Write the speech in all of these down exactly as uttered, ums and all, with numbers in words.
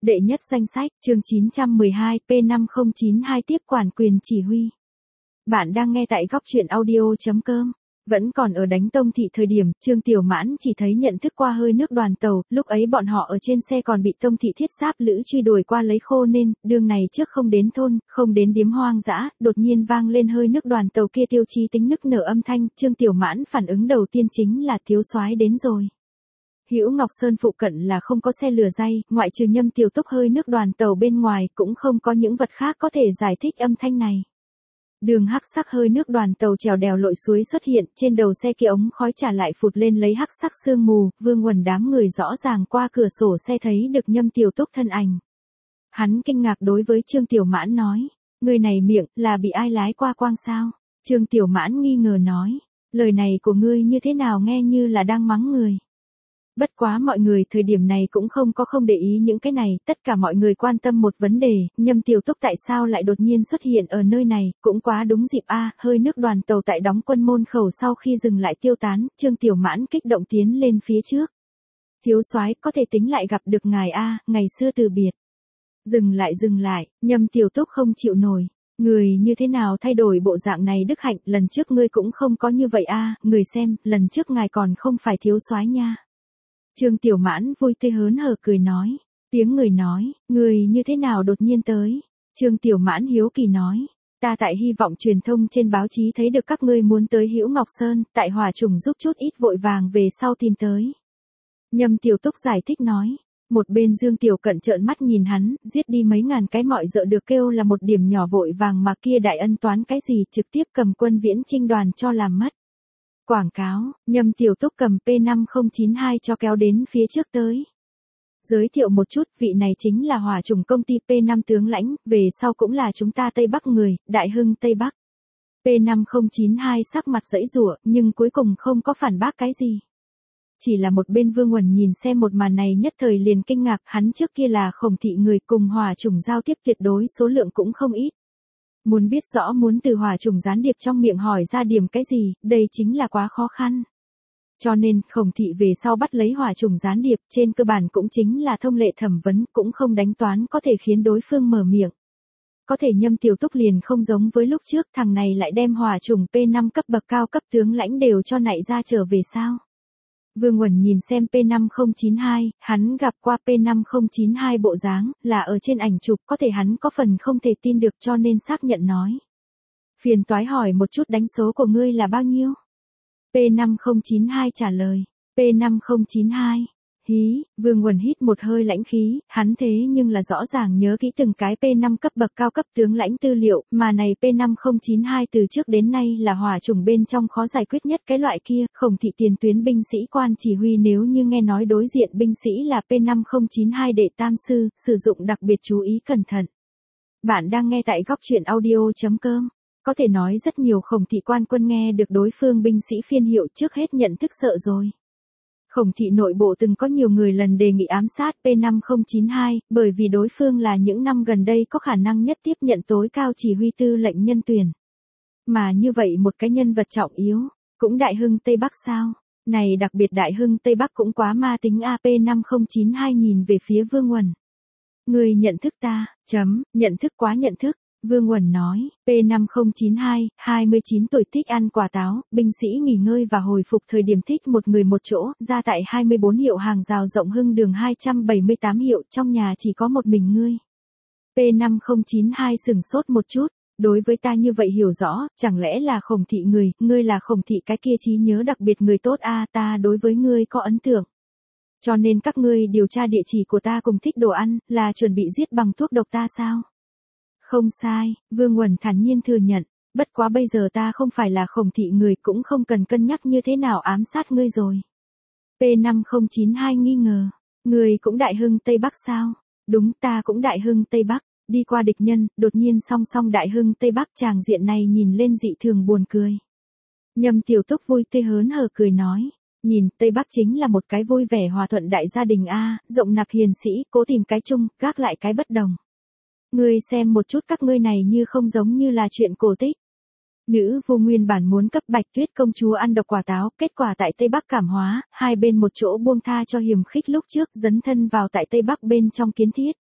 Đệ nhất danh sách, chương chín trăm mười hai, P năm không chín hai tiếp quản quyền chỉ huy. Bạn đang nghe tại góc truyện audio chấm com. Vẫn còn ở đánh Tông Thị thời điểm, Trương Tiểu Mãn chỉ thấy nhận thức qua hơi nước đoàn tàu, lúc ấy bọn họ ở trên xe còn bị Tông Thị thiết giáp lữ truy đuổi qua lấy khô nên, đường này trước không đến thôn, không đến điếm hoang dã, đột nhiên vang lên hơi nước đoàn tàu kia tiêu chí tính nức nở âm thanh, Trương Tiểu Mãn phản ứng đầu tiên chính là thiếu soái đến rồi. Hữu Ngọc Sơn phụ cận là không có xe lửa ray, ngoại trừ Nhâm Tiểu Túc hơi nước đoàn tàu bên ngoài cũng không có những vật khác có thể giải thích âm thanh này. Đường hắc sắc hơi nước đoàn tàu trèo đèo lội suối xuất hiện, trên đầu xe kia ống khói trả lại phụt lên lấy hắc sắc sương mù, Vương Uẩn đám người rõ ràng qua cửa sổ xe thấy được Nhâm Tiểu Túc thân ảnh. Hắn kinh ngạc đối với Trương Tiểu Mãn nói, người này miệng là bị ai lái qua quang sao? Trương Tiểu Mãn nghi ngờ nói, lời này của ngươi như thế nào nghe như là đang mắng người. Bất quá mọi người thời điểm này cũng không có không để ý những cái này, tất cả mọi người quan tâm một vấn đề, Nhâm Tiểu Túc tại sao lại đột nhiên xuất hiện ở nơi này, cũng quá đúng dịp a, hơi nước đoàn tàu tại đóng quân môn khẩu sau khi dừng lại tiêu tán, Trương Tiểu Mãn kích động tiến lên phía trước. Thiếu soái có thể tính lại gặp được ngài a, ngày xưa từ biệt. Dừng lại dừng lại, Nhâm Tiểu Túc không chịu nổi. Người như thế nào thay đổi bộ dạng này Đức Hạnh, lần trước ngươi cũng không có như vậy a, người xem, lần trước ngài còn không phải thiếu soái nha. Trương Tiểu Mãn vui tươi hớn hở cười nói, tiếng người nói, người như thế nào đột nhiên tới. Trương Tiểu Mãn hiếu kỳ nói, ta tại hy vọng truyền thông trên báo chí thấy được các ngươi muốn tới Hữu Ngọc Sơn, tại Hòa Trùng giúp chút ít vội vàng về sau tìm tới. Nhâm Tiểu Túc giải thích nói, một bên Dương Tiểu Cận trợn mắt nhìn hắn, giết đi mấy ngàn cái mọi dợ được kêu là một điểm nhỏ vội vàng mà kia đại ân toán cái gì trực tiếp cầm quân viễn chinh đoàn cho làm mất. Quảng cáo, Nhâm Tiểu Túc cầm P năm không chín hai cho kéo đến phía trước tới. Giới thiệu một chút, vị này chính là Hòa Trùng công ty P năm tướng lãnh, về sau cũng là chúng ta Tây Bắc người, Đại Hưng Tây Bắc. P năm không chín hai sắc mặt giãy giụa, nhưng cuối cùng không có phản bác cái gì. Chỉ là một bên Vương Uẩn nhìn xem một màn này nhất thời liền kinh ngạc, hắn trước kia là Khổng thị người cùng Hòa Trùng giao tiếp tuyệt đối số lượng cũng không ít. Muốn biết rõ muốn từ Hòa Trùng gián điệp trong miệng hỏi ra điểm cái gì, đây chính là quá khó khăn. Cho nên, Khổng thị về sau bắt lấy Hòa Trùng gián điệp, trên cơ bản cũng chính là thông lệ thẩm vấn, cũng không đánh toán có thể khiến đối phương mở miệng. Có thể Nhâm Tiểu Túc liền không giống với lúc trước, thằng này lại đem Hòa Trùng P năm cấp bậc cao cấp tướng lãnh đều cho nại ra trở về sao. Vương Uẩn nhìn xem P năm không chín hai, hắn gặp qua P năm không chín hai bộ dáng, là ở trên ảnh chụp, có thể hắn có phần không thể tin được cho nên xác nhận nói. Phiền toái hỏi một chút đánh số của ngươi là bao nhiêu? P năm không chín hai trả lời, P năm không chín hai. Hí, Vương Uẩn hít một hơi lãnh khí, hắn thế nhưng là rõ ràng nhớ kỹ từng cái P năm cấp bậc cao cấp tướng lãnh tư liệu, mà này P năm không chín hai từ trước đến nay là Hòa Trùng bên trong khó giải quyết nhất cái loại kia, Khổng thị tiền tuyến binh sĩ quan chỉ huy nếu như nghe nói đối diện binh sĩ là P năm không chín hai đệ tam sư, sử dụng đặc biệt chú ý cẩn thận. Bạn đang nghe tại góc truyện audio chấm com. Có thể nói rất nhiều Khổng thị quan quân nghe được đối phương binh sĩ phiên hiệu trước hết nhận thức sợ rồi. Khổng thị nội bộ từng có nhiều người lần đề nghị ám sát P năm không chín hai, bởi vì đối phương là những năm gần đây có khả năng nhất tiếp nhận tối cao chỉ huy tư lệnh nhân tuyển. Mà như vậy một cái nhân vật trọng yếu, cũng Đại Hưng Tây Bắc sao? Này đặc biệt Đại Hưng Tây Bắc cũng quá ma tính a. P năm không chín hai nhìn về phía Vương Uẩn. Người nhận thức ta, chấm, nhận thức quá nhận thức. Vương Uẩn nói, P năm không chín hai, hai mươi chín tuổi thích ăn quả táo, binh sĩ nghỉ ngơi và hồi phục thời điểm thích một người một chỗ, ra tại hai mươi bốn hiệu hàng rào rộng Hưng đường hai trăm bảy mươi tám hiệu, trong nhà chỉ có một mình ngươi. P năm không chín hai sửng sốt một chút, đối với ta như vậy hiểu rõ, chẳng lẽ là Khổng thị người, ngươi là Khổng thị cái kia trí nhớ đặc biệt người tốt a, ta đối với ngươi có ấn tượng. Cho nên các ngươi điều tra địa chỉ của ta cùng thích đồ ăn, là chuẩn bị giết bằng thuốc độc ta sao? Không sai, Vương Uẩn thản nhiên thừa nhận, bất quá bây giờ ta không phải là Khổng thị người cũng không cần cân nhắc như thế nào ám sát ngươi rồi. P năm không chín hai nghi ngờ, ngươi cũng Đại Hưng Tây Bắc sao? Đúng, ta cũng Đại Hưng Tây Bắc, đi qua địch nhân, đột nhiên song song Đại Hưng Tây Bắc, tràng diện này nhìn lên dị thường buồn cười. Nhâm Tiểu Túc vui tươi hớn hở cười nói, nhìn Tây Bắc chính là một cái vui vẻ hòa thuận đại gia đình a, rộng nạp hiền sĩ, cố tìm cái chung, gác lại cái bất đồng. Ngươi xem một chút các ngươi này như không giống như là chuyện cổ tích. Nữ vô nguyên bản muốn cấp Bạch Tuyết công chúa ăn độc quả táo, kết quả tại Tây Bắc cảm hóa, hai bên một chỗ buông tha cho hiềm khích lúc trước dấn thân vào tại Tây Bắc bên trong kiến thiết.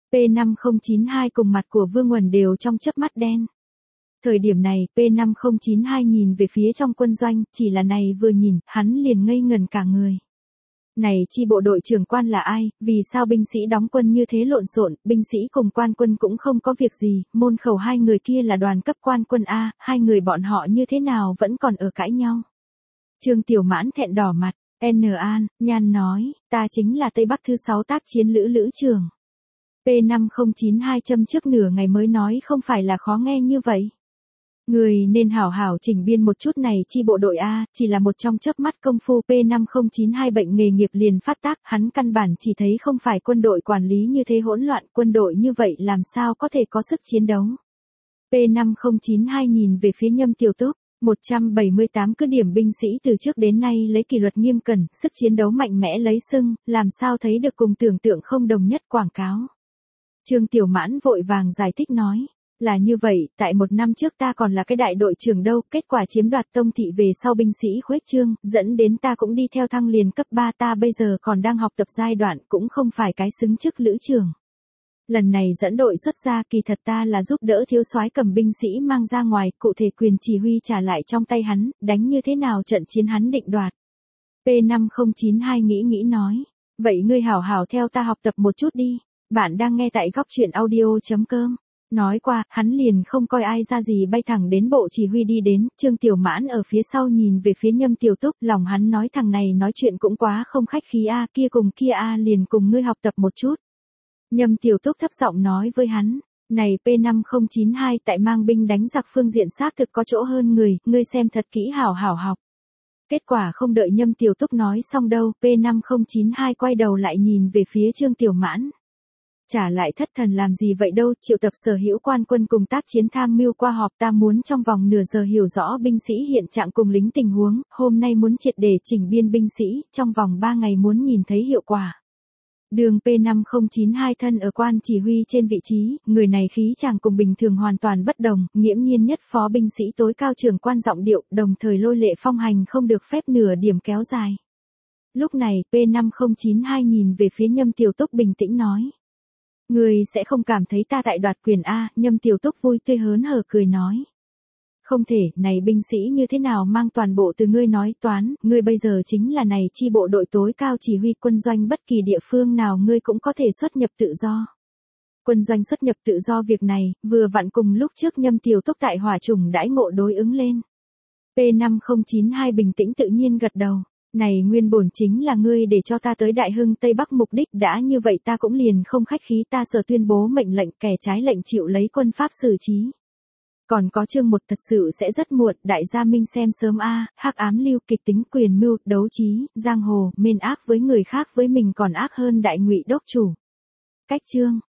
P năm không chín hai cùng mặt của Vương Uẩn đều trong chớp mắt đen. Thời điểm này, P năm không chín hai nhìn về phía trong quân doanh, chỉ là này vừa nhìn, hắn liền ngây ngần cả người. Này chi bộ đội trưởng quan là ai, vì sao binh sĩ đóng quân như thế lộn xộn, binh sĩ cùng quan quân cũng không có việc gì, môn khẩu hai người kia là đoàn cấp quan quân A, hai người bọn họ như thế nào vẫn còn ở cãi nhau. Trương Tiểu Mãn thẹn đỏ mặt, N An, Nhan nói, ta chính là Tây Bắc thứ sáu tác chiến lữ lữ trưởng. P năm không chín hai châm trước nửa ngày mới nói không phải là khó nghe như vậy. Người nên hảo hảo chỉnh biên một chút này chi bộ đội A, chỉ là một trong chớp mắt công phu P năm không chín hai bệnh nghề nghiệp liền phát tác, hắn căn bản chỉ thấy không phải quân đội quản lý như thế hỗn loạn, quân đội như vậy làm sao có thể có sức chiến đấu. P năm không chín hai nhìn về phía Nhâm Tiểu Túc, một trăm bảy mươi tám cứ điểm binh sĩ từ trước đến nay lấy kỷ luật nghiêm cẩn, sức chiến đấu mạnh mẽ lấy sưng, làm sao thấy được cùng tưởng tượng không đồng nhất quảng cáo. Trương Tiểu Mãn vội vàng giải thích nói. Là như vậy, tại một năm trước ta còn là cái đại đội trưởng đâu, kết quả chiếm đoạt Tông thị về sau binh sĩ khuếch trương, dẫn đến ta cũng đi theo thăng liền cấp ba, ta bây giờ còn đang học tập giai đoạn, cũng không phải cái xứng chức lữ trưởng. Lần này dẫn đội xuất ra, kỳ thật ta là giúp đỡ thiếu soái cầm binh sĩ mang ra ngoài, cụ thể quyền chỉ huy trả lại trong tay hắn, đánh như thế nào trận chiến hắn định đoạt. P năm không chín hai nghĩ nghĩ nói, vậy ngươi hảo hảo theo ta học tập một chút đi, bạn đang nghe tại góc truyện audio chấm com. Nói qua, hắn liền không coi ai ra gì bay thẳng đến bộ chỉ huy đi đến, Trương Tiểu Mãn ở phía sau nhìn về phía Nhâm Tiểu Túc, lòng hắn nói thằng này nói chuyện cũng quá không khách khí a, kia cùng kia a liền cùng ngươi học tập một chút. Nhâm Tiểu Túc thấp giọng nói với hắn, này P năm không chín hai tại mang binh đánh giặc phương diện xác thực có chỗ hơn người, ngươi xem thật kỹ hảo hảo học. Kết quả không đợi Nhâm Tiểu Túc nói xong đâu, P năm không chín hai quay đầu lại nhìn về phía Trương Tiểu Mãn. Trả lại thất thần làm gì vậy đâu, triệu tập sở hữu quan quân cùng tác chiến tham mưu qua họp, ta muốn trong vòng nửa giờ hiểu rõ binh sĩ hiện trạng cùng lính tình huống, hôm nay muốn triệt để chỉnh biên binh sĩ, trong vòng ba ngày muốn nhìn thấy hiệu quả. Đường P năm không chín hai thân ở quan chỉ huy trên vị trí, người này khí chàng cùng bình thường hoàn toàn bất đồng, nghiễm nhiên nhất phó binh sĩ tối cao trưởng quan giọng điệu, đồng thời lôi lệ phong hành không được phép nửa điểm kéo dài. Lúc này, P năm không chín hai nhìn về phía Nhâm Tiểu Túc bình tĩnh nói. Người sẽ không cảm thấy ta tại đoạt quyền A, Nhâm Tiểu Túc vui tươi hớn hở cười nói. Không thể, này binh sĩ như thế nào mang toàn bộ từ ngươi nói toán, ngươi bây giờ chính là này chi bộ đội tối cao chỉ huy quân doanh, bất kỳ địa phương nào ngươi cũng có thể xuất nhập tự do. Quân doanh xuất nhập tự do việc này, vừa vặn cùng lúc trước Nhâm Tiểu Túc tại hỏa chủng đãi ngộ đối ứng lên. P năm không chín hai bình tĩnh tự nhiên gật đầu. Này nguyên bổn chính là ngươi để cho ta tới Đại Hưng Tây Bắc mục đích, đã như vậy ta cũng liền không khách khí, ta sở tuyên bố mệnh lệnh, kẻ trái lệnh chịu lấy quân pháp xử trí. Còn có chương một thật sự sẽ rất muộn, đại gia minh xem sớm a, hắc ám lưu kịch tính quyền mưu, đấu trí, giang hồ, mên ác với người khác với mình còn ác hơn đại ngụy đốc chủ. Cách chương